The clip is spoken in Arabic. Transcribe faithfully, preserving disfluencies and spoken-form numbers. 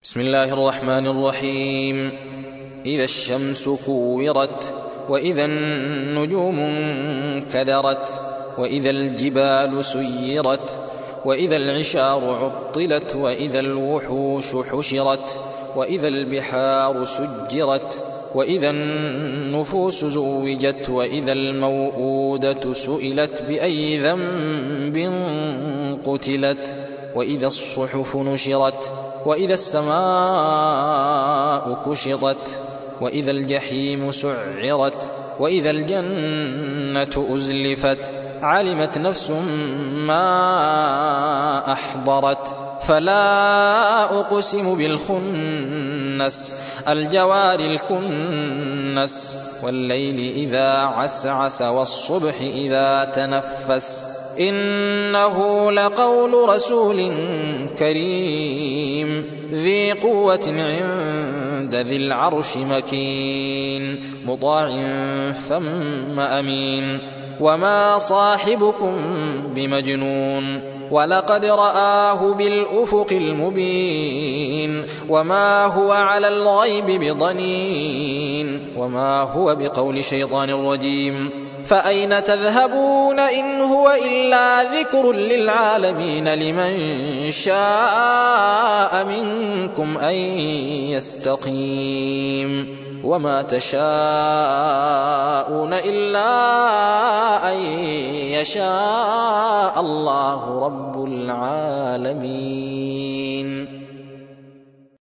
بسم الله الرحمن الرحيم. إذا الشمس كورت، وإذا النجوم انكدرت، وإذا الجبال سيرت، وإذا العشار عطلت، وإذا الوحوش حشرت، وإذا البحار سجرت، وإذا النفوس زوجت، وإذا الموءودة سئلت بأي ذنب قتلت، وإذا الصحف نشرت، وإذا السماء كشطت، وإذا الجحيم سعرت، وإذا الجنة أزلفت، علمت نفس ما أحضرت. فلا أقسم بالخنس، الجوار الكنس، والليل إذا عسعس، والصبح إذا تنفس، إنه لقول رسول كريم ذي قوة عند ذي العرش مكين، مطاع ثم أمين. وما صاحبكم بمجنون، ولقد رآه بالأفق المبين، وما هو على الغيب بضنين، وما هو بقول شيطان رجيم. فأين تذهبون إن هو إلا ذكر للعالمين، لمن شاء منكم أن يستقيم. وما تشاءون إلا أن يشاء الله رب العالمين.